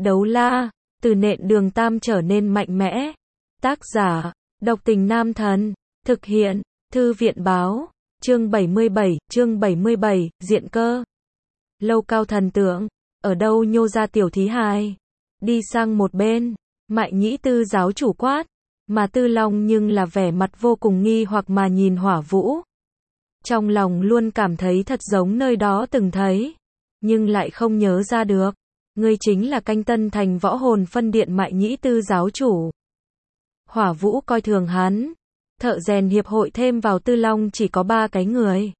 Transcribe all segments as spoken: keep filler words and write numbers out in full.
Đấu la, từ nện đường tam trở nên mạnh mẽ. Tác giả, độc tình nam thần. Thực hiện, thư viện báo. Chương bảy mươi bảy, chương bảy mươi bảy, diện cơ. Lâu cao thần tượng, ở đâu nhô ra tiểu thí hài. Đi sang một bên, Mại Nhĩ Tư giáo chủ quát, mà Tư Long nhưng là vẻ mặt vô cùng nghi hoặc mà nhìn Hỏa Vũ. Trong lòng luôn cảm thấy thật giống nơi đó từng thấy, nhưng lại không nhớ ra được. Ngươi chính là Canh Tân Thành Võ Hồn Phân Điện Mại Nhĩ Tư giáo chủ. Hỏa Vũ coi thường hắn. Thợ rèn hiệp hội thêm vào Tư Long chỉ có ba cái người.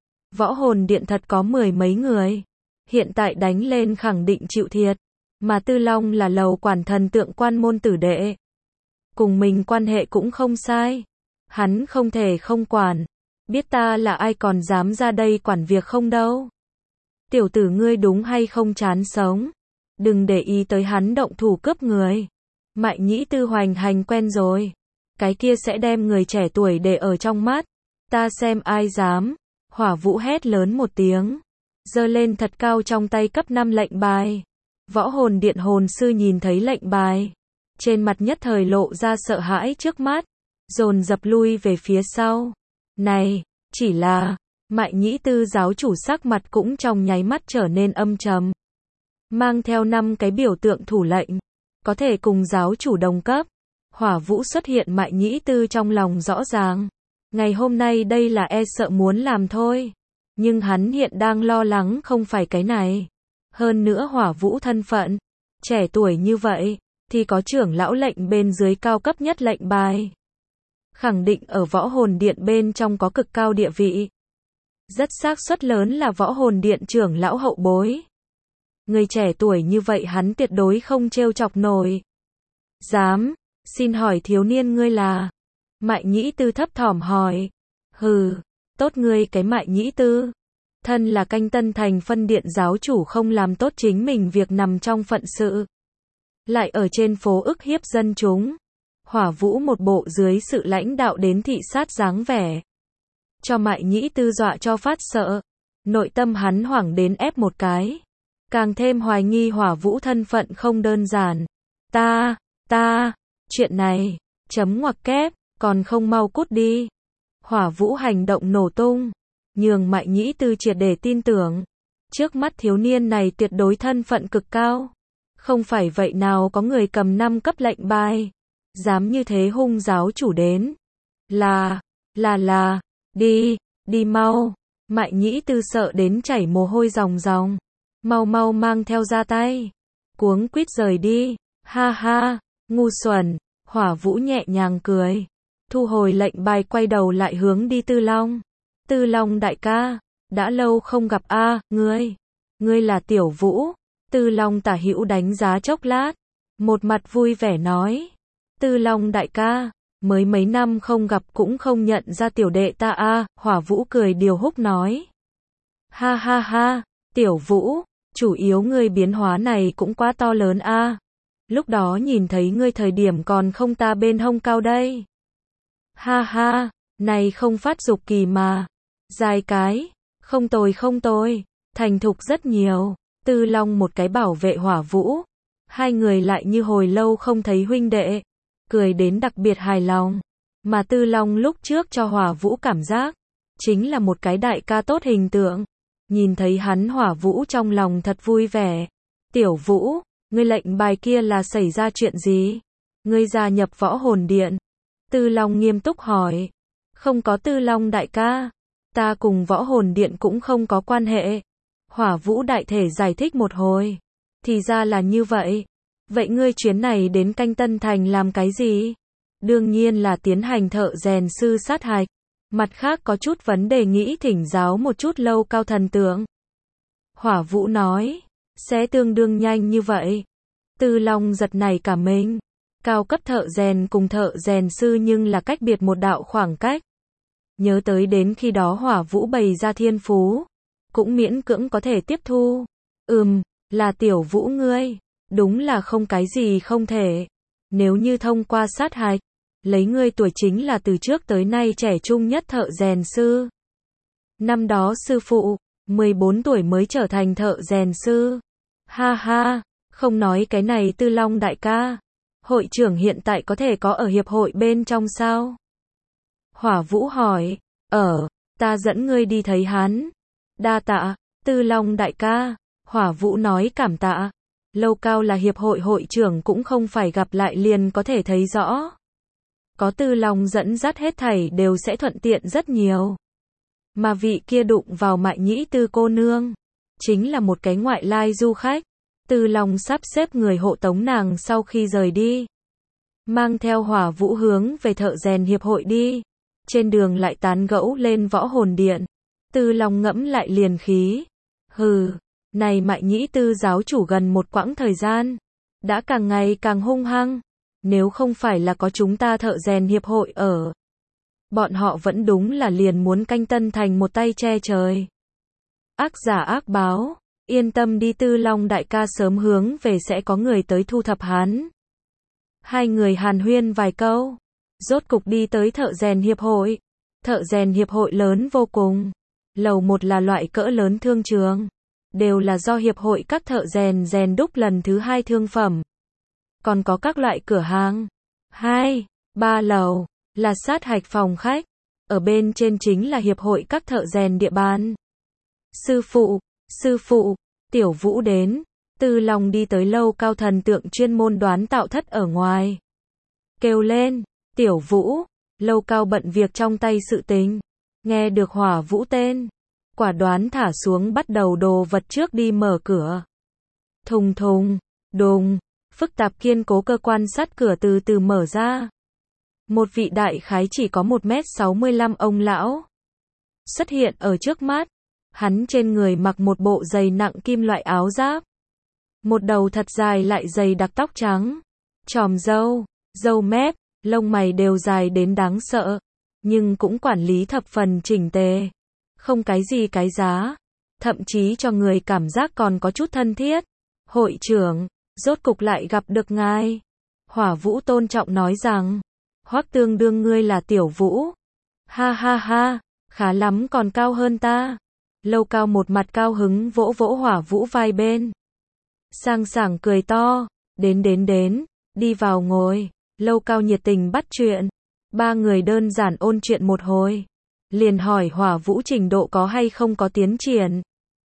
Võ Hồn Điện thật có mười mấy người. Hiện tại đánh lên khẳng định chịu thiệt. Mà Tư Long là lầu quản thần tượng quan môn tử đệ. Cùng mình quan hệ cũng không sai. Hắn không thể không quản. Biết ta là ai còn dám ra đây quản việc không đâu. Tiểu tử ngươi đúng hay không chán sống. Đừng để ý tới hắn động thủ cướp người. Mại Nhĩ Tư hoành hành quen rồi. Cái kia sẽ đem người trẻ tuổi để ở trong mắt. Ta xem ai dám. Hỏa Vũ hét lớn một tiếng. Giơ lên thật cao trong tay cấp năm lệnh bài. Võ Hồn Điện hồn sư nhìn thấy lệnh bài. Trên mặt nhất thời lộ ra sợ hãi trước mắt. Dồn dập lui về phía sau. Này, chỉ là, Mại Nhĩ Tư giáo chủ sắc mặt cũng trong nháy mắt trở nên âm trầm. Mang theo năm cái biểu tượng thủ lệnh. Có thể cùng giáo chủ đồng cấp. Hỏa Vũ xuất hiện Mại Nhĩ Tư trong lòng rõ ràng. Ngày hôm nay đây là e sợ muốn làm thôi. Nhưng hắn hiện đang lo lắng không phải cái này. Hơn nữa Hỏa Vũ thân phận. Trẻ tuổi như vậy, thì có trưởng lão lệnh bên dưới cao cấp nhất lệnh bài. Khẳng định ở Võ Hồn Điện bên trong có cực cao địa vị. Rất xác suất lớn là Võ Hồn Điện trưởng lão hậu bối. Người trẻ tuổi như vậy hắn tuyệt đối không trêu chọc nổi. Dám, xin hỏi thiếu niên ngươi là? Mại Nhĩ Tư thấp thỏm hỏi. Hừ, tốt ngươi cái Mại Nhĩ Tư. Thân là Canh Tân Thành phân điện giáo chủ không làm tốt chính mình việc nằm trong phận sự. Lại ở trên phố ức hiếp dân chúng. Hỏa Vũ một bộ dưới sự lãnh đạo đến thị sát dáng vẻ. Cho Mại Nhĩ Tư dọa cho phát sợ. Nội tâm hắn hoảng đến ép một cái. Càng thêm hoài nghi Hỏa Vũ thân phận không đơn giản. Ta, ta, chuyện này, chấm ngoặc kép, còn không mau cút đi. Hỏa Vũ hành động nổ tung. Nhường Mại Nhĩ Tư triệt để tin tưởng. Trước mắt thiếu niên này tuyệt đối thân phận cực cao. Không phải vậy nào có người cầm năm cấp lệnh bài. Dám như thế hung giáo chủ đến. Là, là là, đi, đi mau. Mại Nhĩ Tư sợ đến chảy mồ hôi ròng ròng. Mau mau mang theo ra tay. Cuống quýt rời đi. Ha ha, ngu xuẩn. Hỏa Vũ nhẹ nhàng cười. Thu hồi lệnh bài quay đầu lại hướng đi Tư Long. Tư Long đại ca, đã lâu không gặp a, à, ngươi. Ngươi là Tiểu Vũ. Tư Long tả hữu đánh giá chốc lát. Một mặt vui vẻ nói. Tư Long đại ca, mới mấy năm không gặp cũng không nhận ra tiểu đệ ta a, à, Hỏa Vũ cười điều húc nói. Ha ha ha, Tiểu Vũ, chủ yếu ngươi biến hóa này cũng quá to lớn a. À. Lúc đó nhìn thấy ngươi thời điểm còn không ta bên hông cao đây. Ha ha, này không phát dục kỳ mà. Dài cái, không tồi không tồi, thành thục rất nhiều. Tư Long một cái bảo vệ Hỏa Vũ. Hai người lại như hồi lâu không thấy huynh đệ. Cười đến đặc biệt hài lòng. Mà Tư Long lúc trước cho Hỏa Vũ cảm giác. Chính là một cái đại ca tốt hình tượng. Nhìn thấy hắn Hỏa Vũ trong lòng thật vui vẻ. Tiểu Vũ, ngươi lệnh bài kia là xảy ra chuyện gì? Ngươi gia nhập Võ Hồn Điện. Tư Long nghiêm túc hỏi. Không có Tư Long đại ca. Ta cùng Võ Hồn Điện cũng không có quan hệ. Hỏa Vũ đại thể giải thích một hồi. Thì ra là như vậy. Vậy ngươi chuyến này đến Canh Tân Thành làm cái gì? Đương nhiên là tiến hành thợ rèn sư sát hạch. Mặt khác có chút vấn đề nghĩ thỉnh giáo một chút lâu cao thần tượng. Hỏa Vũ nói. Sẽ tương đương nhanh như vậy. Tư Long giật nảy cả mình. Cao cấp thợ rèn cùng thợ rèn sư nhưng là cách biệt một đạo khoảng cách. Nhớ tới đến khi đó Hỏa Vũ bày ra thiên phú. Cũng miễn cưỡng có thể tiếp thu. Ừm, là Tiểu Vũ ngươi. Đúng là không cái gì không thể. Nếu như thông qua sát hạch, lấy ngươi tuổi chính là từ trước tới nay trẻ trung nhất thợ rèn sư. Năm đó sư phụ, mười bốn tuổi mới trở thành thợ rèn sư. Ha ha, Không nói cái này Tư Long đại ca. Hội trưởng hiện tại có thể có ở hiệp hội bên trong sao? Hỏa Vũ hỏi. Ở, ta dẫn ngươi đi thấy hắn. Đa tạ, Tư Long đại ca. Hỏa Vũ nói cảm tạ. Lâu Cao là hiệp hội hội trưởng cũng không phải gặp lại liền có thể thấy rõ. Có Tư Long dẫn dắt hết thảy đều sẽ thuận tiện rất nhiều. Mà vị kia đụng vào Mại Nhĩ Tư cô nương, chính là một cái ngoại lai du khách. Tư Long sắp xếp người hộ tống nàng sau khi rời đi. Mang theo Hỏa Vũ hướng về thợ rèn hiệp hội đi. Trên đường lại tán gẫu lên võ hồn điện. Tư Long ngẫm lại liền khí. Hừ, này Mại Nhĩ Tư giáo chủ gần một quãng thời gian, đã càng ngày càng hung hăng. Nếu không phải là có chúng ta thợ rèn hiệp hội ở, bọn họ vẫn đúng là liền muốn canh Tân Thành một tay che trời. Ác giả ác báo, yên tâm đi Tư Long đại ca sớm hướng về sẽ có người tới thu thập hắn. Hai người hàn huyên vài câu, rốt cục đi tới thợ rèn hiệp hội. Thợ rèn hiệp hội lớn vô cùng. Lầu một là loại cỡ lớn thương trường, đều là do hiệp hội các thợ rèn rèn đúc lần thứ hai thương phẩm. Còn có các loại cửa hàng. Hai, ba lầu là sát hạch phòng khách. Ở bên trên chính là hiệp hội các thợ rèn địa bàn. Sư phụ, sư phụ, Tiểu Vũ đến. Tư Long đi tới Lâu Cao thần tượng chuyên môn đoán tạo thất ở ngoài. Kêu lên, Tiểu Vũ. Lâu Cao bận việc trong tay sự tình. Nghe được Hỏa Vũ tên, quả đoán thả xuống bắt đầu đồ vật trước đi mở cửa. Thùng thùng, đùng, phức tạp kiên cố cơ quan sắt cửa từ từ mở ra. Một vị đại khái chỉ có một mét sáu mươi lăm ông lão xuất hiện ở trước mắt. Hắn trên người mặc một bộ dày nặng kim loại áo giáp. Một đầu thật dài lại dày đặc tóc trắng. Chòm râu, râu mép, lông mày đều dài đến đáng sợ. Nhưng cũng quản lý thập phần chỉnh tề. Không cái gì cái giá. Thậm chí cho người cảm giác còn có chút thân thiết. Hội trưởng, rốt cục lại gặp được ngài. Hỏa Vũ tôn trọng nói rằng. Hoắc tương đương ngươi là Tiểu Vũ. Ha ha ha, khá lắm còn cao hơn ta. Lâu Cao một mặt cao hứng vỗ vỗ Hỏa Vũ vai bên. Sang sảng cười to. Đến đến đến, đi vào ngồi. Lâu Cao nhiệt tình bắt chuyện. Ba người đơn giản ôn chuyện một hồi. Liền hỏi Hỏa Vũ trình độ có hay không có tiến triển.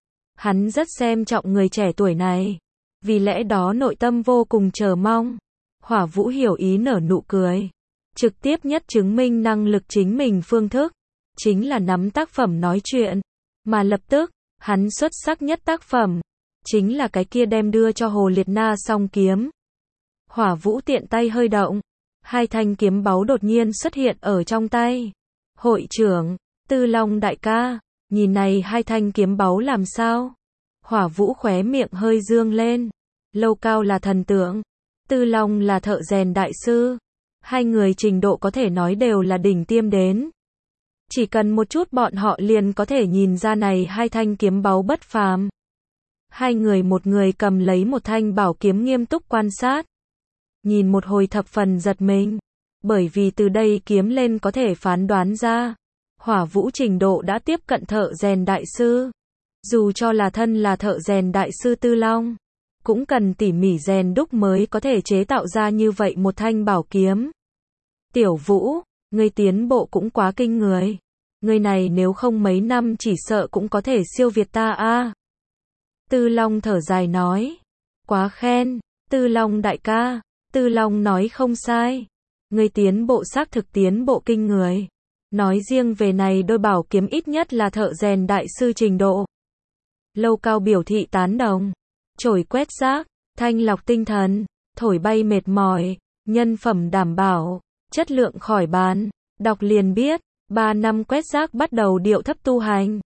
Hắn rất xem trọng người trẻ tuổi này. Vì lẽ đó nội tâm vô cùng chờ mong. Hỏa Vũ hiểu ý nở nụ cười. Trực tiếp nhất chứng minh năng lực chính mình phương thức. Chính là nắm tác phẩm nói chuyện. Mà lập tức, hắn xuất sắc nhất tác phẩm. Chính là cái kia đem đưa cho Hồ Liệt Na song kiếm. Hỏa Vũ tiện tay hơi động. Hai thanh kiếm báu đột nhiên xuất hiện ở trong tay. Hội trưởng, Tư Long đại ca, nhìn này hai thanh kiếm báu làm sao? Hỏa Vũ khóe miệng hơi dương lên. Lâu Cao là thần tượng, Tư Long là thợ rèn đại sư. Hai người trình độ có thể nói đều là đỉnh tiêm đến. Chỉ cần một chút bọn họ liền có thể nhìn ra này hai thanh kiếm báu bất phàm. Hai người một người cầm lấy một thanh bảo kiếm nghiêm túc quan sát. Nhìn một hồi thập phần giật mình. Bởi vì từ đây kiếm lên có thể phán đoán ra. Hỏa Vũ trình độ đã tiếp cận thợ rèn đại sư. Dù cho là thân là thợ rèn đại sư Tư Long. Cũng cần tỉ mỉ rèn đúc mới có thể chế tạo ra như vậy một thanh bảo kiếm. Tiểu Vũ, ngươi tiến bộ cũng quá kinh người. Ngươi này nếu không mấy năm chỉ sợ cũng có thể siêu việt ta a. Tư Long thở dài nói. Quá khen, Tư Long đại ca. Tư Long nói không sai. Ngươi tiến bộ xác thực tiến bộ kinh người. Nói riêng về này đôi bảo kiếm ít nhất là thợ rèn đại sư trình độ. Lâu Cao biểu thị tán đồng. Chổi quét rác, thanh lọc tinh thần, thổi bay mệt mỏi, nhân phẩm đảm bảo, chất lượng khỏi bàn. Đọc liền biết, ba năm quét rác bắt đầu điệu thấp tu hành.